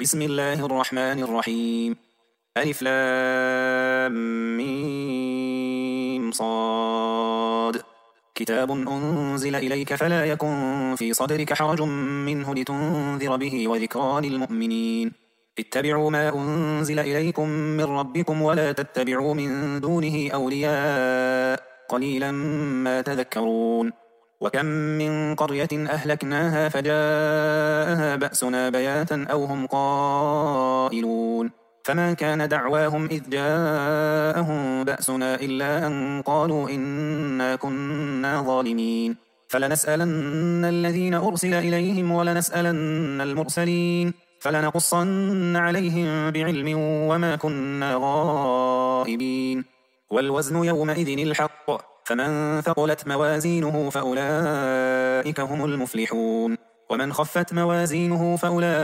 بسم الله الرحمن الرحيم. ألف لام ميم صاد. كتاب أنزل إليك فلا يكن في صدرك حرج منه لتنذر به وذكرى للمؤمنين. اتبعوا ما أنزل إليكم من ربكم ولا تتبعوا من دونه أولياء قليلا ما تذكرون. وكم من قرية أهلكناها فجاءها بأسنا بياتا أو هم قائلون. فما كان دعواهم إذ جاءهم بأسنا إلا أن قالوا إنا كنا ظالمين. فلنسألن الذين أرسل إليهم ولنسألن المرسلين فلنقصن عليهم بعلم وما كنا غائبين. والوزن يومئذ الحق فمن ثقلت موازينه فأولئك هم المفلحون ومن خفت موازينه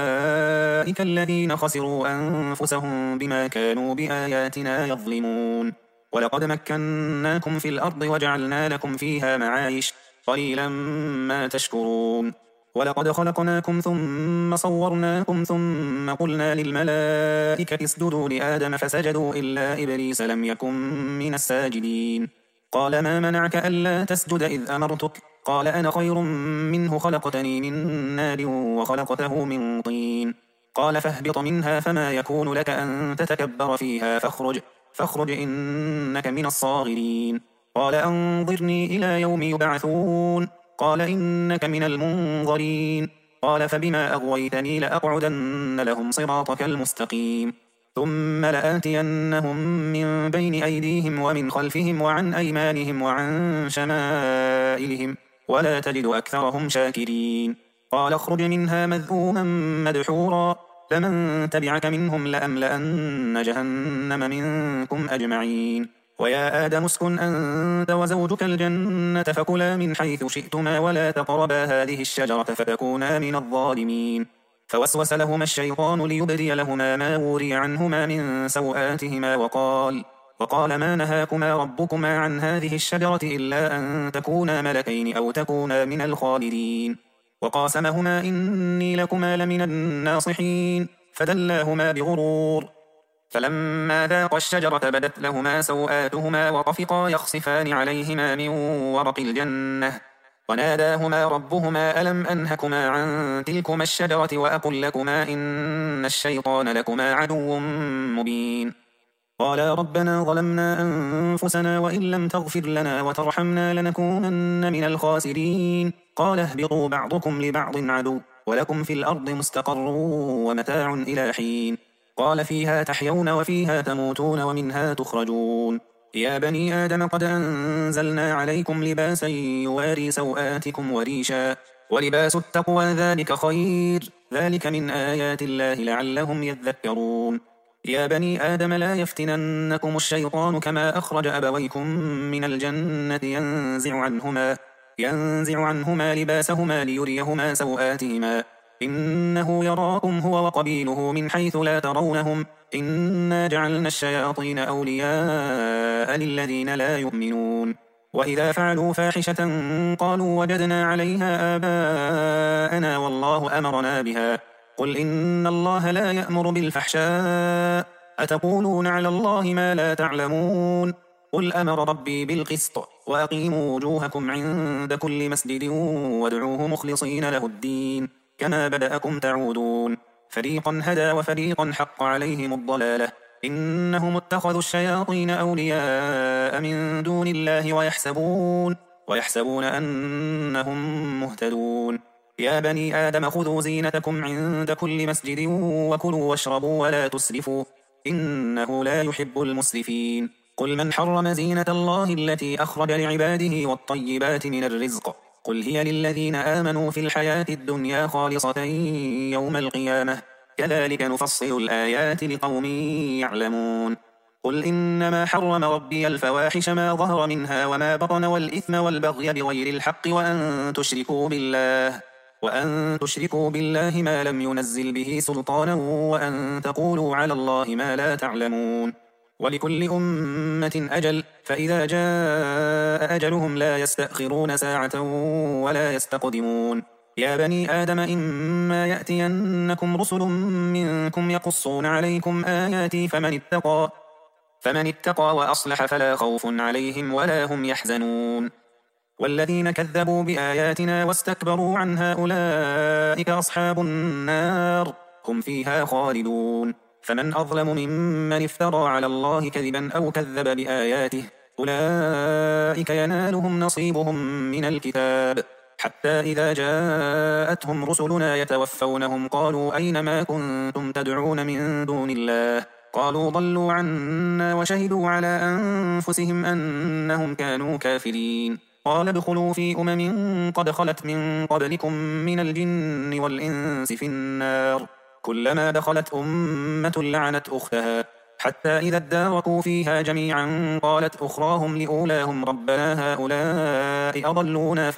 فأولئك الذين خسروا أنفسهم بما كانوا بآياتنا يظلمون. ولقد مكناكم في الأرض وجعلنا لكم فيها معايش قليلا ما تشكرون. ولقد خلقناكم ثم صورناكم ثم قلنا للملائكة اسجدوا لآدم فسجدوا إلا إبليس لم يكن من الساجدين. قال ما منعك ألا تسجد إذ أمرتك؟ قال أنا خير منه خلقتني من نار وخلقته من طين. قال فاهبط منها فما يكون لك أن تتكبر فيها فاخرج إنك من الصاغرين. قال أنظرني إلى يوم يبعثون. قال إنك من المنظرين. قال فبما أغويتني لأقعدن لهم صراطك المستقيم ثم لآتينهم من بين أيديهم ومن خلفهم وعن أيمانهم وعن شمائلهم ولا تجد أكثرهم شاكرين. قال اخرج منها مذءوما مدحورا لمن تبعك منهم لأملأن جهنم منكم أجمعين. ويا آدم اسكن أنت وزوجك الجنة فكلا من حيث شئتما ولا تقربا هذه الشجرة فتكونا من الظالمين. فوسوس لهما الشيطان ليبدي لهما ما وري عنهما من سوآتهما وقال ما نهاكما ربكما عن هذه الشجرة إلا أن تكونا ملكين أو تكونا من الخالدين. وقاسمهما إني لكما لمن الناصحين فدلاهما بغرور. فلما ذاقا الشجرة بدت لهما سوآتهما وطفقا يخصفان عليهما من ورق الجنة وناداهما ربهما ألم أنهكما عن تلكما الشجرة وأقل لكما إن الشيطان لكما عدو مبين. قالا ربنا ظلمنا أنفسنا وإن لم تغفر لنا وترحمنا لنكونن من الخاسرين. قال اهبطوا بعضكم لبعض عدو ولكم في الأرض مستقر ومتاع إلى حين. قال فيها تحيون وفيها تموتون ومنها تخرجون. يا بني آدم قد أنزلنا عليكم لباسا يواري سوآتكم وريشا ولباس التقوى ذلك خير ذلك من آيات الله لعلهم يذكرون. يا بني آدم لا يفتننكم الشيطان كما أخرج أبويكم من الجنة ينزع عنهما لباسهما ليريهما سوآتهما إنه يراكم هو وقبيله من حيث لا ترونهم إنا جعلنا الشياطين أولياء للذين لا يؤمنون. وإذا فعلوا فاحشة قالوا وجدنا عليها آباءنا والله أمرنا بها قل إن الله لا يأمر بالفحشاء أتقولون على الله ما لا تعلمون. قل أمر ربي بالقسط وأقيموا وجوهكم عند كل مسجد وادعوه مخلصين له الدين كما بدأكم تعودون. فريقا هدى وفريقا حق عليهم الضلالة إنهم اتخذوا الشياطين أولياء من دون الله ويحسبون أنهم مهتدون. يا بني آدم خذوا زينتكم عند كل مسجد وكلوا واشربوا ولا تسرفوا إنه لا يحب المسرفين. قل من حرم زينة الله التي أخرج لعباده والطيبات من الرزق قل هي للذين آمنوا في الحياة الدنيا خالصة يوم القيامة كذلك نفصل الآيات لقوم يعلمون. قل إنما حرم ربي الفواحش ما ظهر منها وما بطن والإثم والبغي بغير الحق وأن تشركوا بالله ما لم ينزل به سلطانا وأن تقولوا على الله ما لا تعلمون. ولكل أمة أجل فإذا جاء أجلهم لا يستأخرون ساعة ولا يستقدمون. يا بني آدم إما يأتينكم رسل منكم يقصون عليكم آياتي فمن اتقى وأصلح فلا خوف عليهم ولا هم يحزنون والذين كذبوا بآياتنا واستكبروا عنها أولئك أصحاب النار هم فيها خالدون فمن أظلم ممن افترى على الله كذبا أو كذب بآياته أولئك ينالهم نصيبهم من الكتاب حتى إذا جاءتهم رسلنا يتوفونهم قالوا أين ما كنتم تدعون من دون الله قالوا ضلوا عنا وشهدوا على أنفسهم أنهم كانوا كافرين قال ادخلوا في قد خلت من قبلكم من الجن والإنس في النار كلما دخلت أمة لعنت أختها حتى إذا اداركوا فيها جميعا قالت أخراهم لأولاهم ربنا هؤلاء أضلونا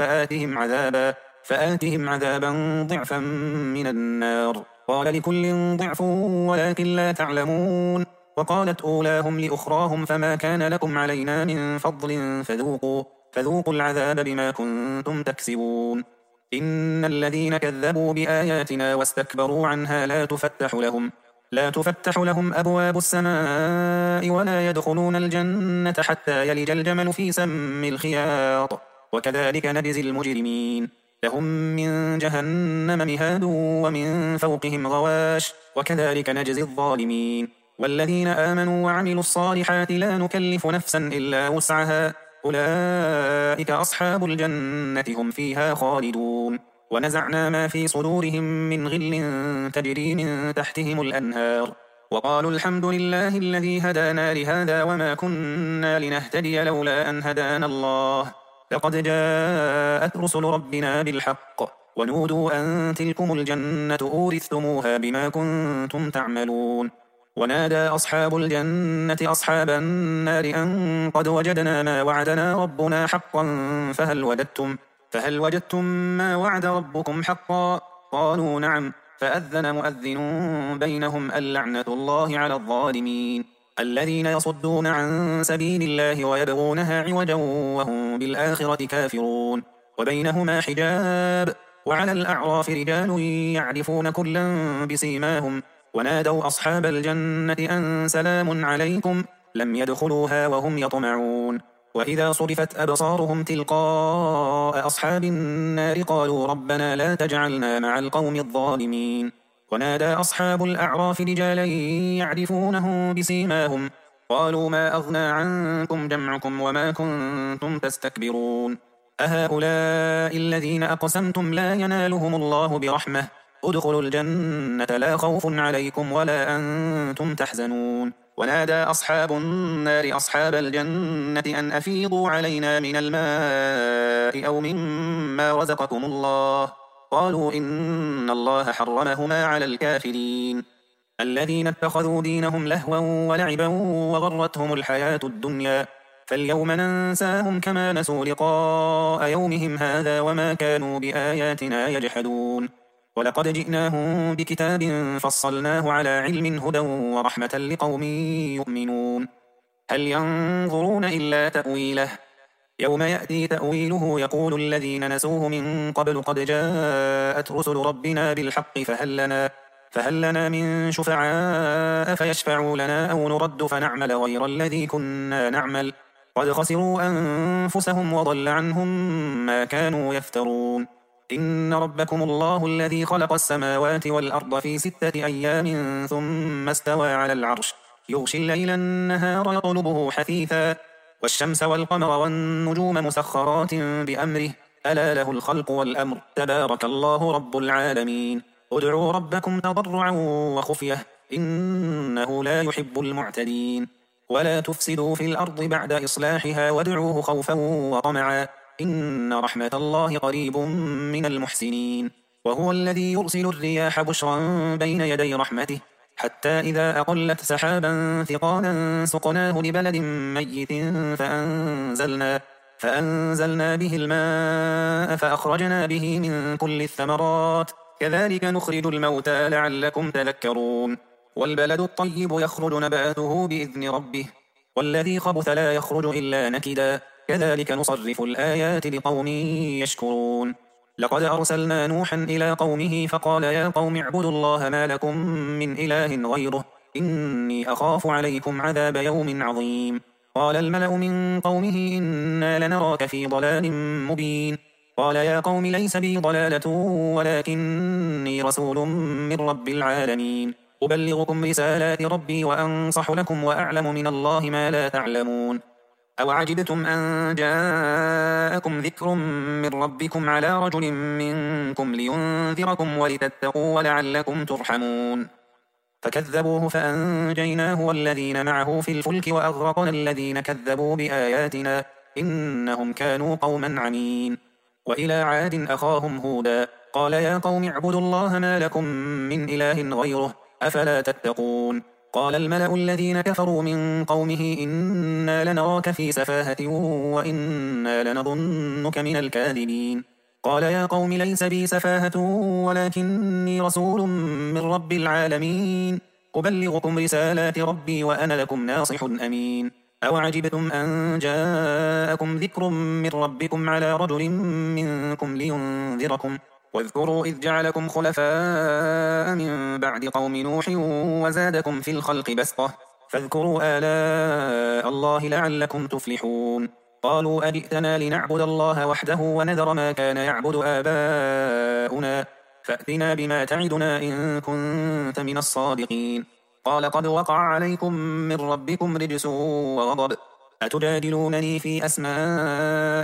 فآتهم عذابا ضعفا من النار قال لكل ضعف ولكن لا تعلمون وقالت أولاهم لأخراهم فما كان لكم علينا من فضل فذوقوا العذاب بما كنتم تكسبون إن الذين كذبوا بآياتنا واستكبروا عنها لا تفتح لهم أبواب السماء ولا يدخلون الجنة حتى يلج الجمل في سم الخياط وكذلك نجزي المجرمين لهم من جهنم مهاد ومن فوقهم غواش وكذلك نجزي الظالمين والذين آمنوا وعملوا الصالحات لا نكلف نفسا إلا وسعها أولئك أصحاب الجنة هم فيها خالدون ونزعنا ما في صدورهم من غل تجري من تحتهم الأنهار وقالوا الحمد لله الذي هدانا لهذا وما كنا لنهتدي لولا أن هدانا الله لقد جاءت رسل ربنا بالحق ونودوا أن تلكم الجنة أورثتموها بما كنتم تعملون ونادى أصحاب الجنة أصحاب النار أن قد وجدنا ما وعدنا ربنا حقا فهل وجدتم ما وعد ربكم حقا قالوا نعم فأذن مؤذن بينهم اللعنة الله على الظالمين الذين يصدون عن سبيل الله ويبغونها عوجا وهم بالآخرة كافرون وبينهما حجاب وعلى الأعراف رجال يعرفون كلا بسيماهم ونادوا أصحاب الجنة أن سلام عليكم لم يدخلوها وهم يطمعون وإذا صرفت أبصارهم تلقاء أصحاب النار قالوا ربنا لا تجعلنا مع القوم الظالمين ونادى أصحاب الأعراف رجالا يعرفونهم بسيماهم قالوا ما أغنى عنكم جمعكم وما كنتم تستكبرون أهؤلاء الذين أقسمتم لا ينالهم الله برحمة ادخلوا الجنة لا خوف عليكم ولا أنتم تحزنون ونادى أصحاب النار أصحاب الجنة أن أفيضوا علينا من الماء أو مما رزقكم الله قالوا إن الله حرمهما على الكافرين الذين اتخذوا دينهم لهوا ولعبا وغرتهم الحياة الدنيا فاليوم ننساهم كما نسوا لقاء يومهم هذا وما كانوا بآياتنا يجحدون ولقد جئناهم بكتاب فصلناه على علم هدى ورحمة لقوم يؤمنون هل ينظرون إلا تأويله يوم يأتي تأويله يقول الذين نسوه من قبل قد جاءت رسل ربنا بالحق فهل لنا من شفعاء فيشفعوا لنا أو نرد فنعمل غير الذي كنا نعمل قد خسروا أنفسهم وضل عنهم ما كانوا يفترون إن ربكم الله الذي خلق السماوات والأرض في 6 أيام ثم استوى على العرش يغشي الليل النهار يطلبه حثيثا والشمس والقمر والنجوم مسخرات بأمره ألا له الخلق والأمر تبارك الله رب العالمين ادعوا ربكم تضرعا وخفية إنه لا يحب المعتدين ولا تفسدوا في الأرض بعد إصلاحها وادعوه خوفا وطمعا إن رحمة الله قريب من المحسنين وهو الذي يرسل الرياح بشرا بين يدي رحمته حتى إذا أقلت سحابا ثقالا سقناه لبلد ميت فأنزلنا به الماء فأخرجنا به من كل الثمرات كذلك نخرج الموتى لعلكم تذكرون والبلد الطيب يخرج نباته بإذن ربه والذي خبث لا يخرج إلا نكدا كذلك نصرف الآيات لقوم يشكرون لقد أرسلنا نوحا إلى قومه فقال يا قوم اعبدوا الله ما لكم من إله غيره إني أخاف عليكم عذاب يوم عظيم. قال الملأ من قومه إنا لنراك في ضلال مبين. قال يا قوم ليس بي ضلالة ولكني رسول من رب العالمين أبلغكم رسالات ربي وأنصح لكم وأعلم من الله ما لا تعلمون. أوعجبتم أن جاءكم ذكر من ربكم على رجل منكم لينذركم ولتتقوا ولعلكم ترحمون. فكذبوه فأنجيناه والذين معه في الفلك وأغرقنا الذين كذبوا بآياتنا إنهم كانوا قوما عمين. وإلى عاد أخاهم هودا قال يا قوم اعبدوا الله ما لكم من إله غيره أفلا تتقون. قال الملأ الذين كفروا من قومه إنا لنراك في سفاهة وإنا لنظنك من الكاذبين. قال يا قوم ليس بي سفاهة ولكني رسول من رب العالمين أبلغكم رسالات ربي وأنا لكم ناصح أمين. أوعجبتم أن جاءكم ذكر من ربكم على رجل منكم لينذركم واذكروا إذ جعلكم خلفاء من بعد قوم نوح وزادكم في الخلق بسطة فاذكروا آلاء الله لعلكم تفلحون. قالوا أجئتنا لنعبد الله وحده ونذر ما كان يعبد آباؤنا فأتنا بما تعدنا إن كنت من الصادقين. قال قد وقع عليكم من ربكم رجس وغضب أتجادلونني في أسماء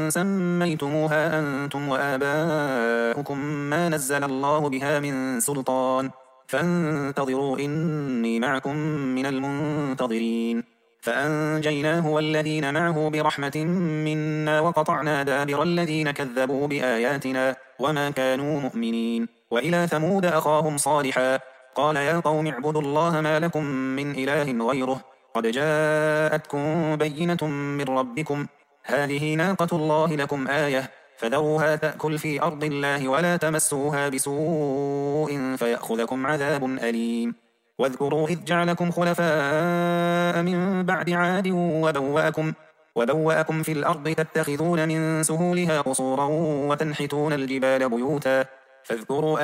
سميتموها أنتم وآباؤكم ما نزل الله بها من سلطان فانتظروا إني معكم من المنتظرين. فأنجيناه والذين معه برحمة منا وقطعنا دابر الذين كذبوا بآياتنا وما كانوا مؤمنين. وإلى ثمود أخاهم صالحا قال يا قوم اعبدوا الله ما لكم من إله غيره قد جاءتكم بينة من ربكم هذه ناقة الله لكم آية فذروها تأكل في أرض الله ولا تمسوها بسوء فيأخذكم عذاب أليم. واذكروا إذ جعلكم خلفاء من بعد عاد وبوأكم في الأرض تتخذون من سهولها قصورا وتنحتون الجبال بيوتا فاذكروا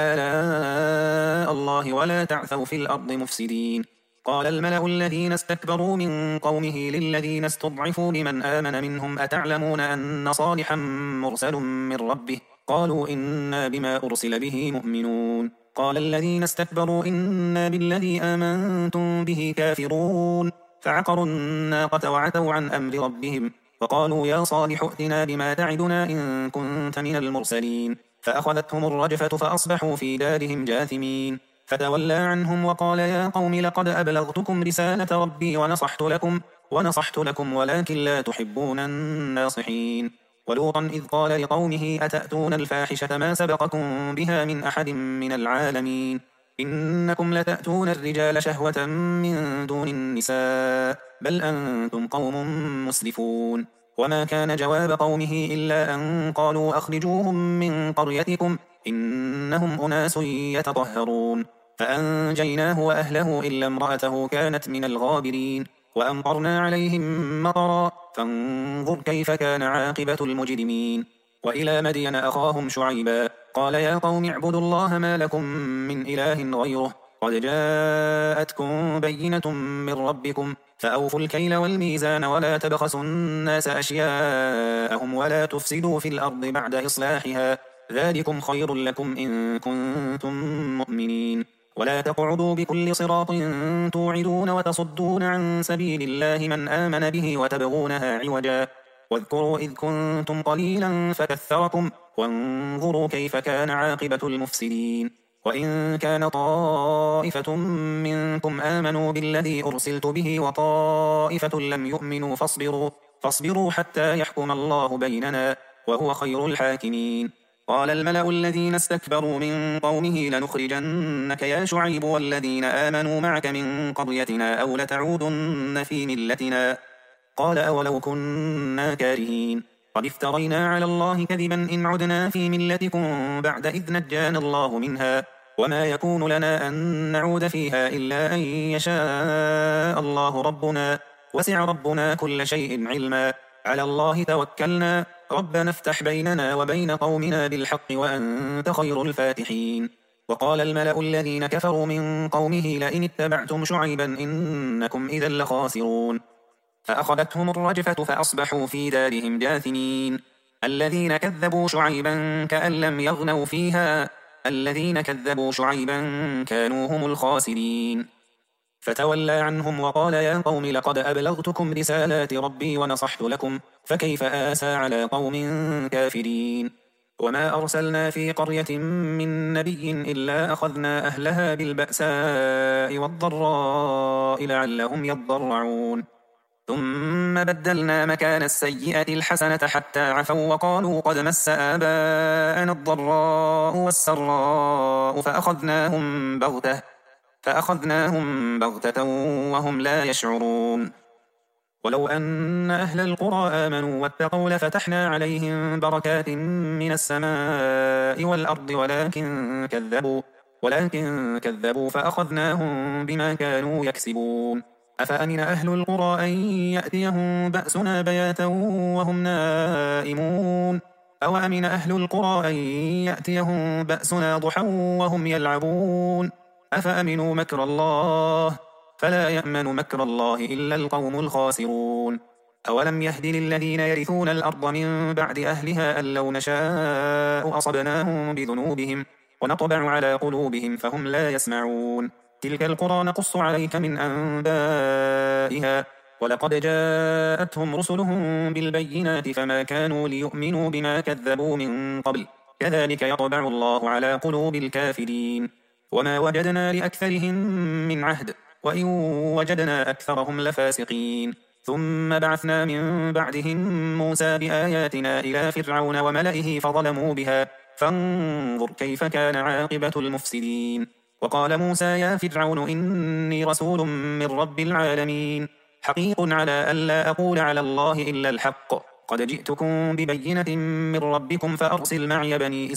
آلاء الله ولا تعثوا في الأرض مفسدين. قال الملأ الذين استكبروا من قومه للذين استضعفوا لمن آمن منهم أتعلمون أن صالحا مرسل من ربه قالوا إنا بما أرسل به مؤمنون. قال الذين استكبروا إنا بالذي آمنتم به كافرون فعقروا الناقة وعتوا عن أمر ربهم وقالوا يا صالح ائتنا بما تعدنا إن كنت من المرسلين فأخذتهم الرجفة فأصبحوا في دارهم جاثمين. فتولى عنهم وقال يا قوم لقد أبلغتكم رسالة ربي ونصحت لكم ولكن لا تحبون الناصحين. ولوطا إذ قال لقومه أتأتون الفاحشة ما سبقكم بها من أحد من العالمين إنكم لتأتون الرجال شهوة من دون النساء بل أنتم قوم مسرفون. وما كان جواب قومه إلا أن قالوا أخرجوهم من قريتكم إنهم أناس يتطهرون. فأنجيناه وأهله إلا امرأته كانت من الغابرين وأمطرنا عليهم مطرا فانظر كيف كان عاقبة المجرمين. وإلى مدين أخاهم شعيبا قال يا قوم اعبدوا الله ما لكم من إله غيره قد جاءتكم بينة من ربكم فأوفوا الكيل والميزان ولا تبخسوا الناس أشياءهم ولا تفسدوا في الأرض بعد إصلاحها ذلكم خير لكم إن كنتم مؤمنين. ولا تقعدوا بكل صراط توعدون وتصدون عن سبيل الله من آمن به وتبغونها عوجا واذكروا إذ كنتم قليلا فكثركم وانظروا كيف كان عاقبة المفسدين. وإن كان طائفة منكم آمنوا بالذي أرسلت به وطائفة لم يؤمنوا فاصبروا حتى يحكم الله بيننا وهو خير الحاكمين. قال الملأ الذين استكبروا من قومه لنخرجنك يا شعيب والذين آمنوا معك من قريتنا أو لتعودن في ملتنا قال أولو كنا كارهين قد افترينا على الله كذبا إن عدنا في ملتكم بعد إذ نجانا الله منها وما يكون لنا أن نعود فيها إلا أن يشاء الله ربنا وسع ربنا كل شيء علما على الله توكلنا ربنا افتح بيننا وبين قومنا بالحق وأنت خير الفاتحين. وقال الملأ الذين كفروا من قومه لئن اتبعتم شعيبا إنكم إذا لخاسرون. فأخذتهم الرجفة فأصبحوا في دارهم جاثمين. الذين كذبوا شعيبا كأن لم يغنوا فيها الذين كذبوا شعيبا كانوا هم الخاسرين. فتولى عنهم وقال يا قوم لقد أبلغتكم رسالات ربي ونصحت لكم فكيف آسى على قوم كافرين. وما أرسلنا في قرية من نبي إلا أخذنا أهلها بالبأساء والضراء لعلهم يضرعون. ثم بدلنا مكان السيئة الحسنة حتى عفوا وقالوا قد مس آباءنا الضراء والسراء فأخذناهم بغتة وهم لا يشعرون. ولو أن أهل القرى آمنوا واتقوا لفتحنا عليهم بركات من السماء والأرض ولكن كذبوا فأخذناهم بما كانوا يكسبون. أفأمن أهل القرى أن يأتيهم بأسنا بياتا وهم نائمون أو أمن أهل القرى أن يأتيهم بأسنا ضحى وهم يلعبون أفأمنوا مكر الله فلا يأمن مكر الله إلا القوم الخاسرون. أولم يهد للذين يرثون الأرض من بعد أهلها أن لو نشاء أصبناهم بذنوبهم ونطبع على قلوبهم فهم لا يسمعون. تلك القرى نقص عليك من أنبائها ولقد جاءتهم رسلهم بالبينات فما كانوا ليؤمنوا بما كذبوا من قبل كذلك يطبع الله على قلوب الكافرين. وما وجدنا لأكثرهم من عهد وإن وجدنا أكثرهم لفاسقين. ثم بعثنا من بعدهم موسى بآياتنا إلى فرعون وملئه فظلموا بها فانظر كيف كان عاقبة المفسدين. وقال موسى يا فرعون إني رسول من رب العالمين حقيق على ألا أقول على الله إلا الحق قد جئتكم ببينة من ربكم فأرسل معي بني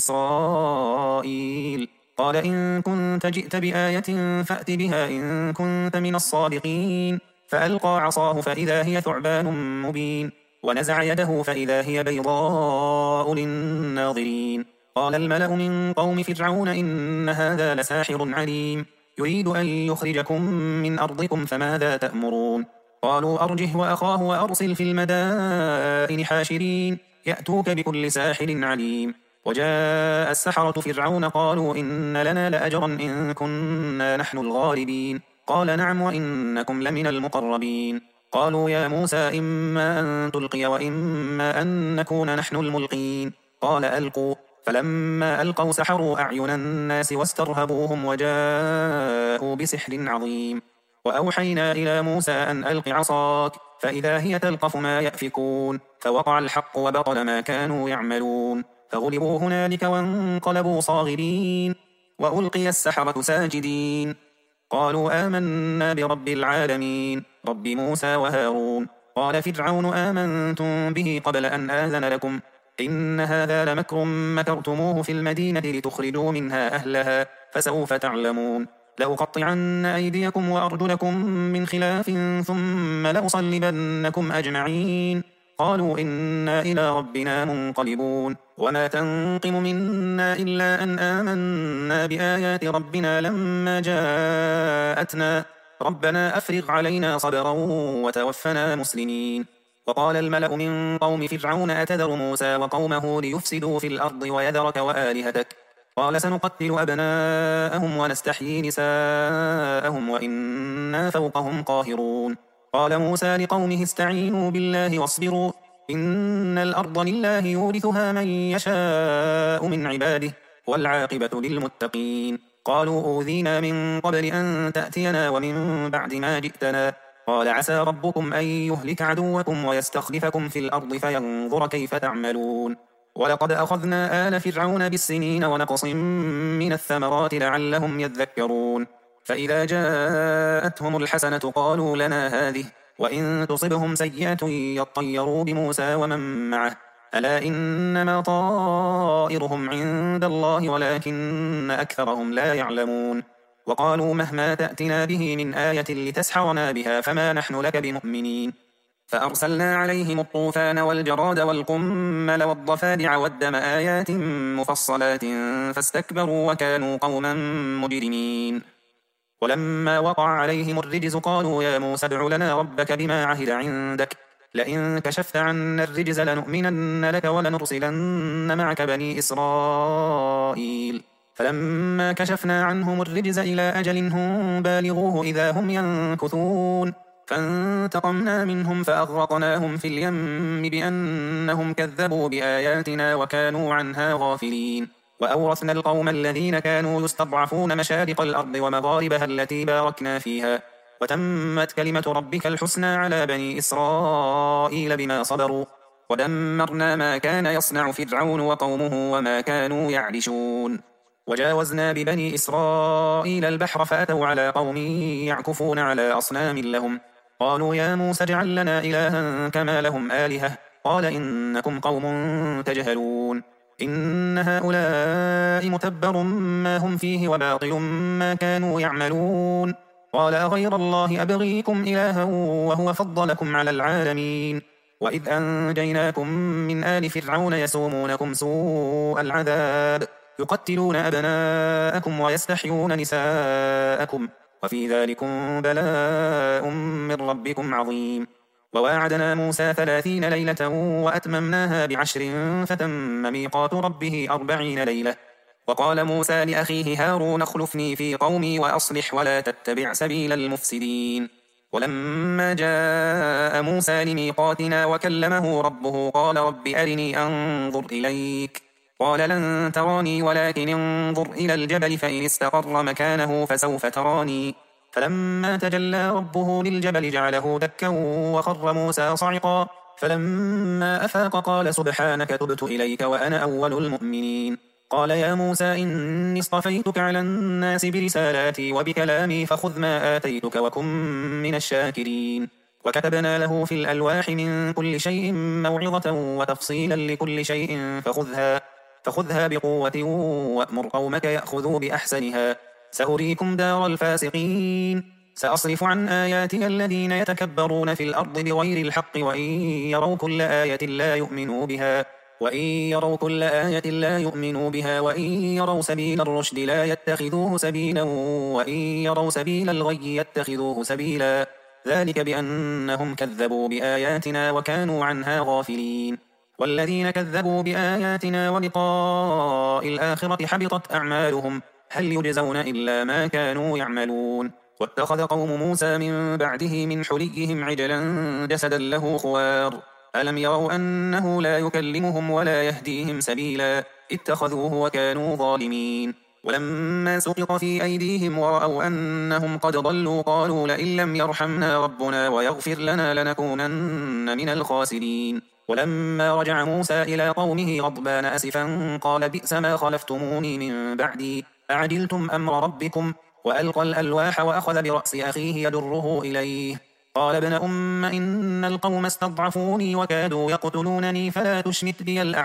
إسرائيل. قال إن كنت جئت بآية فأت بها إن كنت من الصادقين. فألقى عصاه فإذا هي ثعبان مبين ونزع يده فإذا هي بيضاء للناظرين. قال الملأ من قوم فرعون إن هذا لساحر عليم يريد أن يخرجكم من أرضكم فماذا تأمرون. قالوا أرجه وأخاه وأرسل في المدائن حاشرين يأتوك بكل ساحر عليم. وجاء السحرة فرعون قالوا إن لنا لأجرا إن كنا نحن الغالبين. قال نعم وإنكم لمن المقربين. قالوا يا موسى إما أن تلقي وإما أن نكون نحن الملقين. قال ألقوا فلما ألقوا سحروا أعين الناس واسترهبوهم وجاءوا بسحر عظيم. وأوحينا إلى موسى أن ألق عصاك فإذا هي تلقف ما يأفكون فوقع الحق وبطل ما كانوا يعملون فغلبوا هنالك وانقلبوا صاغرين وألقي السحرة ساجدين قالوا آمنا برب العالمين رب موسى وهارون. قال فرعون آمنتم به قبل أن آذن لكم إن هذا لمكر مكرتموه في المدينة لتخرجوا منها أهلها فسوف تعلمون. لأقطعن أيديكم وأرجلكم من خلاف ثم لأصلبنكم أجمعين. قالوا إنا إلى ربنا منقلبون. وما تنقم منا إلا أن آمنا بآيات ربنا لما جاءتنا ربنا أفرغ علينا صبرا وتوفنا مسلمين. وقال الملأ من قوم فرعون أتذر موسى وقومه ليفسدوا في الأرض ويذرك وآلهتك قال سنقتل أبناءهم ونستحيي نساءهم وإنا فوقهم قاهرون. قال موسى لقومه استعينوا بالله واصبروا إن الأرض لله يورثها من يشاء من عباده والعاقبة للمتقين. قالوا أوذينا من قبل أن تأتينا ومن بعد ما جئتنا قال عسى ربكم أن يهلك عدوكم ويستخلفكم في الأرض فينظر كيف تعملون. ولقد أخذنا آل فرعون بالسنين ونقص من الثمرات لعلهم يذكرون. فإذا جاءتهم الحسنة قالوا لنا هذه وإن تصبهم سيئة يطيروا بموسى ومن معه ألا إنما طائرهم عند الله ولكن أكثرهم لا يعلمون. وقالوا مهما تأتنا به من آية لتسحرنا بها فما نحن لك بمؤمنين. فأرسلنا عليهم الطوفان والجراد والقمل والضفادع والدم آيات مفصلات فاستكبروا وكانوا قوما مجرمين. ولما وقع عليهم الرجز قالوا يا موسى ادع لنا ربك بما عهد عندك لئن كشفت عنا الرجز لنؤمنن لك ولنرسلن معك بني إسرائيل. فلما كشفنا عنهم الرجز إلى أجل هم بالغوه إذا هم ينكثون فانتقمنا منهم فأغرقناهم في اليم بأنهم كذبوا بآياتنا وكانوا عنها غافلين. وأورثنا القوم الذين كانوا يستضعفون مشارق الأرض ومغاربها التي باركنا فيها وتمت كلمة ربك الحسنى على بني إسرائيل بما صبروا ودمرنا ما كان يصنع فرعون وقومه وما كانوا يعرشون. وجاوزنا ببني إسرائيل البحر فأتوا على قوم يعكفون على أصنام لهم قالوا يا موسى اجعل لنا إلها كما لهم آلهة قال إنكم قوم تجهلون إن هؤلاء متبر ما هم فيه وباطل ما كانوا يعملون قال أغير الله أبغيكم إلها وهو فضلكم على العالمين. وإذ أنجيناكم من آل فرعون يسومونكم سوء العذاب يقتلون أبناءكم ويستحيون نساءكم وفي ذلكم بلاء من ربكم عظيم. وواعدنا موسى 30 ليلة وأتممناها ب10 فتم ميقات ربه 40 ليلة. وقال موسى لأخيه هارون اخلفني في قومي وأصلح ولا تتبع سبيل المفسدين. ولما جاء موسى لميقاتنا وكلمه ربه قال رب أرني أنظر إليك قال لن تراني ولكن انظر إلى الجبل فإن استقر مكانه فسوف تراني. فلما تجلى ربه للجبل جعله دكا وخر موسى صعقا فلما أفاق قال سبحانك تبت إليك وأنا أول المؤمنين. قال يا موسى إني اصطفيتك على الناس برسالاتي وبكلامي فخذ ما آتيتك وكن من الشاكرين. وكتبنا له في الألواح من كل شيء موعظة وتفصيلا لكل شيء فخذها بقوة وأمر قومك يأخذوا بأحسنها سأريكم دار الفاسقين. سأصرف عن آياتي الذين يتكبرون في الأرض بغير الحق وإن يروا كل آية لا يؤمنوا بها وإن يروا سبيل الرشد لا يتخذوه سبيلا وإن يروا سبيل الغي يتخذوه سبيلا ذلك بأنهم كذبوا بآياتنا وكانوا عنها غافلين. والذين كذبوا بآياتنا ولقاء الآخرة حبطت أعمالهم هل يجزون إلا ما كانوا يعملون. واتخذ قوم موسى من بعده من حليهم عجلا جسدا له خوار ألم يروا أنه لا يكلمهم ولا يهديهم سبيلا اتخذوه وكانوا ظالمين. ولما سقط في أيديهم ورأوا أنهم قد ضلوا قالوا لئن لم يرحمنا ربنا ويغفر لنا لنكونن من الخاسرين. ولما رجع موسى إلى قومه غضبان أسفا قال بئس ما خلفتموني من بعدي أعجلتم أمر ربكم وألقى الألواح وأخذ برأس أخيه يجره إليه قال ابن إن القوم استضعفوني وكادوا يقتلونني فلا تشمت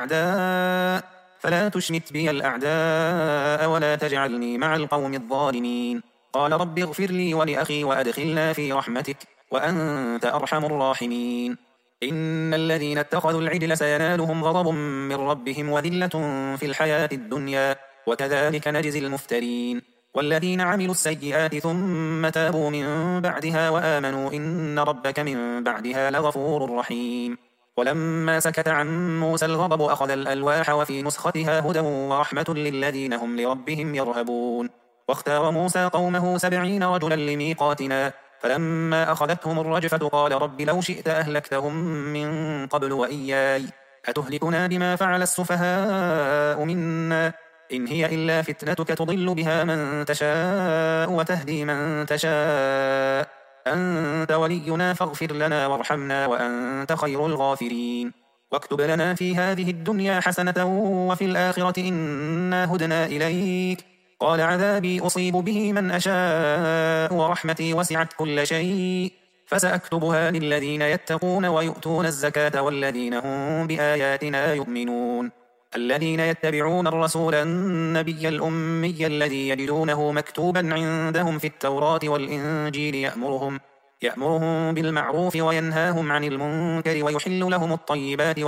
بي الأعداء ولا تجعلني مع القوم الظالمين. قال رب اغفر لي ولأخي وأدخلنا في رحمتك وأنت أرحم الراحمين. إن الذين اتخذوا العجل سينالهم غضب من ربهم وذلة في الحياة الدنيا وكذلك نجزي المفترين. والذين عملوا السيئات ثم تابوا من بعدها وآمنوا إن ربك من بعدها لغفور رحيم. ولما سكت عن موسى الغضب أخذ الألواح وفي نسختها هدى ورحمة للذين هم لربهم يرهبون. واختار موسى قومه 70 رجلا لميقاتنا فلما أخذتهم الرجفة قال رب لو شئت أهلكتهم من قبل وإياي أتهلكنا بما فعل السفهاء منا إن هي إلا فتنتك تضل بها من تشاء وتهدي من تشاء أنت ولينا فاغفر لنا وارحمنا وأنت خير الغافرين. واكتب لنا في هذه الدنيا حسنة وفي الآخرة إنا هدنا إليك قال عذابي أصيب به من أشاء ورحمتي وسعت كل شيء فسأكتبها للذين يتقون ويؤتون الزكاة والذين هم بآياتنا يؤمنون. الذين يتبعون الرسول النبي الأمي الذي يجدونه مكتوبا عندهم في التوراة والإنجيل يأمرهم بالمعروف وينهاهم عن المنكر ويحل لهم الطيبات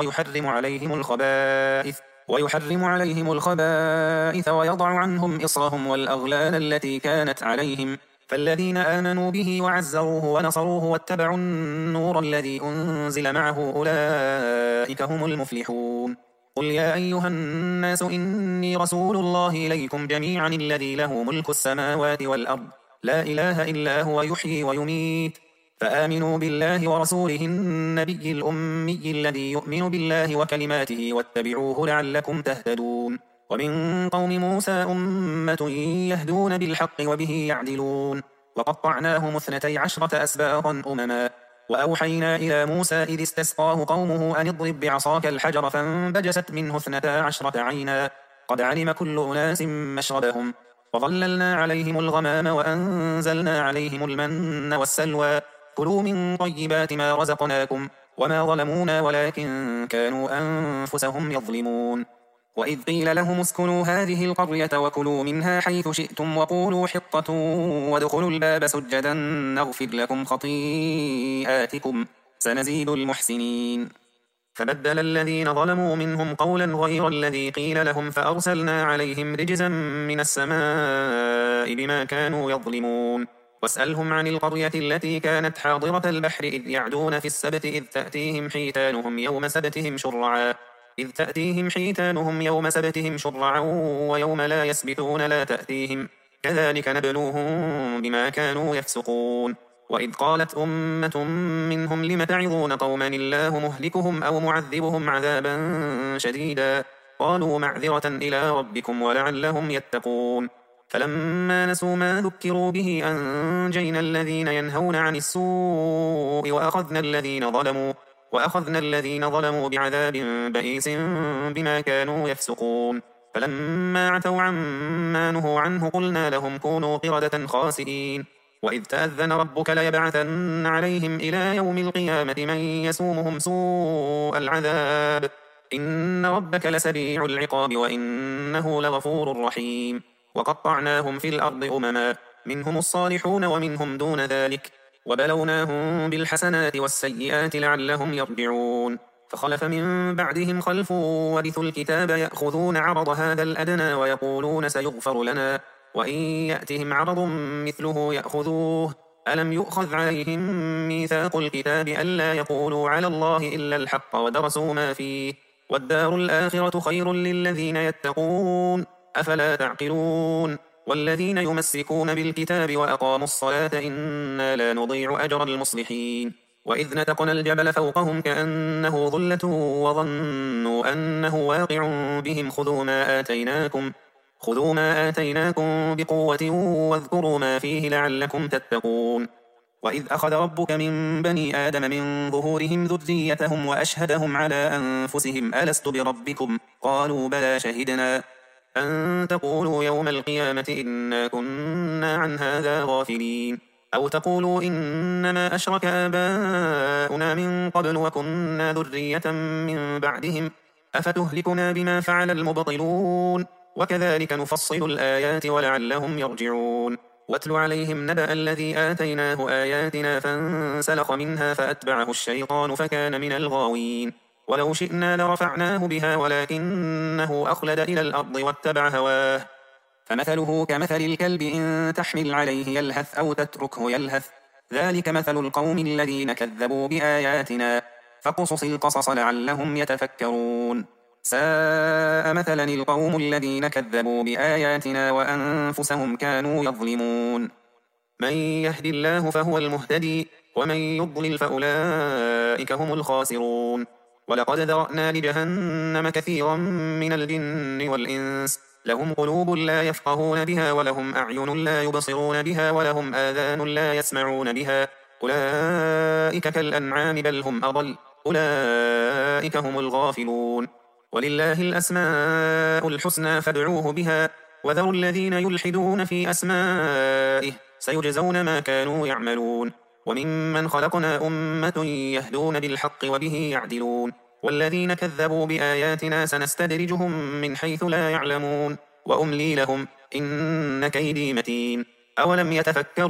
ويحرم عليهم الخبائث ويضع عنهم إصرهم والأغلال التي كانت عليهم فالذين آمنوا به وعزروه ونصروه واتبعوا النور الذي أنزل معه أولئك هم المفلحون. قل يا أيها الناس إني رسول الله إليكم جميعا الذي له ملك السماوات والأرض لا إله إلا هو يحيي ويميت فآمنوا بالله ورسوله النبي الأمي الذي يؤمن بالله وكلماته واتبعوه لعلكم تهتدون. ومن قوم موسى أمة يهدون بالحق وبه يعدلون وقطعناهم 12 أسباطا أمما وأوحينا إلى موسى إذ استسقاه قومه أن اضرب بعصاك الحجر فانبجست منه 12 عينا قد علم كل أناس مشربهم وظللنا عليهم الغمام وأنزلنا عليهم المن والسلوى كلوا من طيبات ما رزقناكم وما ظلمونا ولكن كانوا أنفسهم يظلمون. وإذ قيل لهم اسكنوا هذه القرية وكلوا منها حيث شئتم وقولوا حطة وادخلوا الباب سجدا نغفر لكم خطيئاتكم سنزيد المحسنين. فبدل الذين ظلموا منهم قولا غير الذي قيل لهم فأرسلنا عليهم رجزا من السماء بما كانوا يظلمون. واسألهم عن القرية التي كانت حاضرة البحر إذ يعدون في السبت إذ تأتيهم حيتانهم يوم سبتهم شرعا ويوم لا يسبتون لا تأتيهم كذلك نبلوهم بما كانوا يفسقون. وإذ قالت أمة منهم لم تعظون قوما الله مهلكهم أو معذبهم عذابا شديدا قالوا معذرة إلى ربكم ولعلهم يتقون. فلما نسوا ما ذكروا به أنجينا الذين ينهون عن السوء وأخذنا الذين ظلموا بعذاب بئيس بما كانوا يفسقون. فلما عتوا عما نهوا عنه قلنا لهم كونوا قردة خاسئين. وإذ تأذن ربك ليبعثن عليهم إلى يوم القيامة من يسومهم سوء العذاب إن ربك لسريع العقاب وإنه لغفور رحيم. وقطعناهم في الأرض أمما منهم الصالحون ومنهم دون ذلك وبلوناهم بالحسنات والسيئات لعلهم يرجعون. فخلف من بعدهم خلف ورثوا الكتاب يأخذون عرض هذا الأدنى ويقولون سيغفر لنا وإن يأتهم عرض مثله يأخذوه ألم يؤخذ عليهم ميثاق الكتاب ألا يقولوا على الله إلا الحق ودرسوا ما فيه والدار الآخرة خير للذين يتقون أفلا تعقلون. والذين يمسكون بالكتاب وأقاموا الصلاة إنا لا نضيع أجر المصلحين. وإذ نتقنا الجبل فوقهم كأنه ظلة وظنوا أنه واقع بهم خذوا ما آتيناكم بقوة واذكروا ما فيه لعلكم تتقون. وإذ أخذ ربك من بني آدم من ظهورهم ذريتهم وأشهدهم على أنفسهم ألست بربكم قالوا بلى شهدنا أن تقولوا يوم القيامة إنا كنا عن هذا غافلين أو تقولوا إنما أشرك آباؤنا من قبل وكنا ذرية من بعدهم أفتهلكنا بما فعل المبطلون وكذلك نفصل الآيات ولعلهم يرجعون. واتل عليهم نبأ الذي آتيناه آياتنا فانسلخ منها فأتبعه الشيطان فكان من الغاوين. ولو شئنا لرفعناه بها ولكنه أخلد إلى الأرض واتبع هواه فمثله كمثل الكلب إن تحمل عليه يلهث أو تتركه يلهث ذلك مثل القوم الذين كذبوا بآياتنا فقصص القصص لعلهم يتفكرون. ساء مثلا القوم الذين كذبوا بآياتنا وأنفسهم كانوا يظلمون. من يهد الله فهو المهتدي ومن يضلل فأولئك هم الخاسرون. ولقد ذرأنا لجهنم كثيرا من الجن والإنس لهم قلوب لا يفقهون بها ولهم أعين لا يبصرون بها ولهم آذان لا يسمعون بها أولئك كالأنعام بل هم أضل أولئك هم الغافلون. ولله الأسماء الحسنى فادعوه بها وذروا الذين يلحدون في أسمائه سيجزون ما كانوا يعملون. وممن خلقنا أمة يهدون بالحق وبه يعدلون والذين كذبوا بآياتنا سنستدرجهم من حيث لا يعلمون وأملي لهم إن كيدي متين. أولم يتفكروا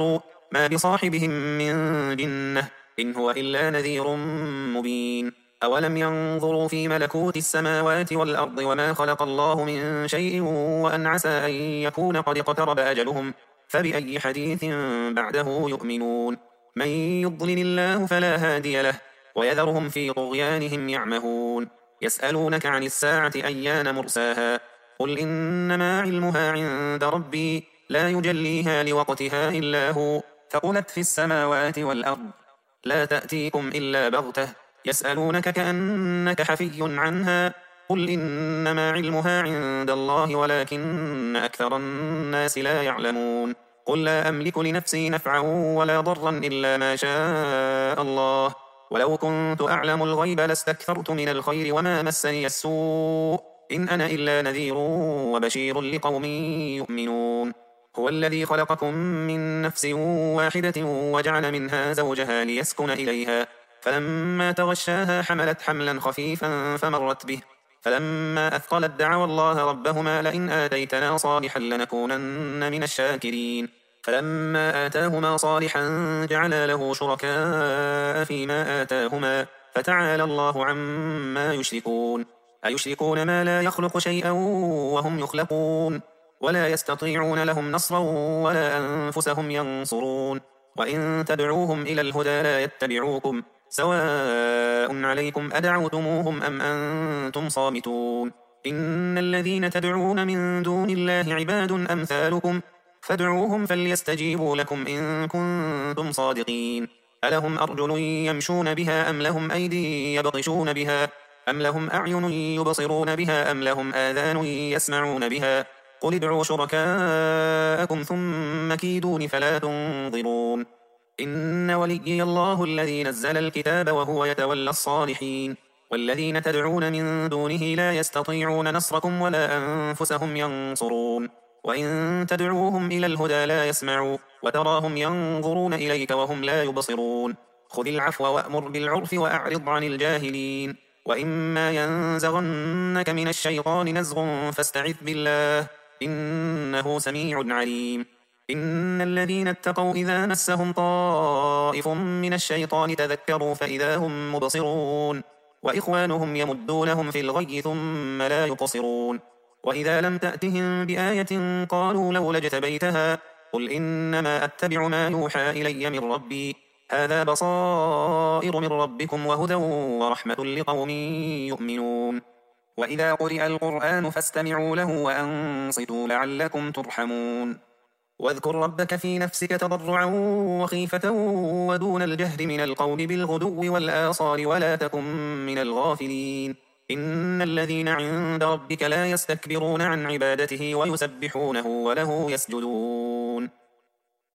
ما بصاحبهم من جنة إن هو إلا نذير مبين أولم ينظروا في ملكوت السماوات والأرض وما خلق الله من شيء وأن عسى أن يكون قد اقترب أجلهم فبأي حديث بعده يؤمنون من يضلل الله فلا هادي له ويذرهم في طغيانهم يعمهون يسألونك عن الساعة أيان مرساها قل إنما علمها عند ربي لا يجليها لوقتها إلا هو ثقلت في السماوات والأرض لا تأتيكم إلا بغتة يسألونك كأنك حفي عنها قل إنما علمها عند الله ولكن أكثر الناس لا يعلمون قل لا أملك لنفسي نفعا ولا ضرا إلا ما شاء الله ولو كنت أعلم الغيب لاستكثرت من الخير وما مسني السوء إن أنا إلا نذير وبشير لقوم يؤمنون هو الذي خلقكم من نفس واحدة وجعل منها زوجها ليسكن إليها فلما تغشاها حملت حملا خفيفا فمرت به فلما أثقلت دعوا الله ربهما لئن آتيتنا صالحا لنكونن من الشاكرين فلما آتاهما صالحا جعلا له شركاء فيما آتاهما فتعالى الله عما يشركون أيشركون ما لا يخلق شيئا وهم يخلقون ولا يستطيعون لهم نصرا ولا أنفسهم ينصرون وإن تدعوهم إلى الهدى لا يتبعوكم سواء عليكم أدعوتموهم أم أنتم صامتون إن الذين تدعون من دون الله عباد أمثالكم فادعوهم فليستجيبوا لكم إن كنتم صادقين ألهم أرجل يمشون بها أم لهم أيدي يبطشون بها أم لهم أعين يبصرون بها أم لهم آذان يسمعون بها قل ادعوا شركاءكم ثم كيدون فلا تنظرون إن وليي الله الذي نزل الكتاب وهو يتولى الصالحين والذين تدعون من دونه لا يستطيعون نصركم ولا أنفسهم ينصرون وإن تدعوهم إلى الهدى لا يسمعوا وتراهم ينظرون إليك وهم لا يبصرون خذ العفو وأمر بالعرف وأعرض عن الجاهلين وإما ينزغنك من الشيطان نزغ فاستعذ بالله إنه سميع عليم إن الذين اتقوا إذا مسهم طائف من الشيطان تذكروا فإذا هم مبصرون وإخوانهم يمدونهم في الغي ثم لا يقصرون وإذا لم تأتهم بآية قالوا لولا اجتبيتها قل إنما أتبع ما يوحى إلي من ربي هذا بصائر من ربكم وهدى ورحمة لقوم يؤمنون وإذا قرئ القرآن فاستمعوا له وأنصتوا لعلكم ترحمون واذكر ربك في نفسك تضرعا وخيفة ودون الجهر من القول بالغدو والآصال ولا تكن من الغافلين إن الذين عند ربك لا يستكبرون عن عبادته ويسبحونه وله يسجدون